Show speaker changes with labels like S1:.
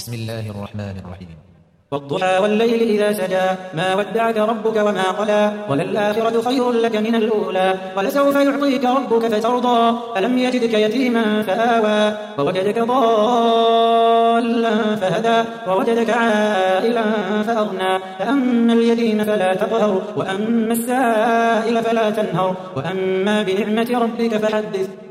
S1: بسم الله الرحمن الرحيم.
S2: والضحى والليل إذا سجى ما ودعك ربك وما قلى وللآخرة خير لك من الأولى ولسوف يعطيك ربك فترضى ألم يجدك يتيما فآوى ووجدك ضالا فهدى ووجدك عائلا فأغنى فأما اليتيم فلا تقهر وأما السائل فلا تنهر وأما بنعمة ربك فحدث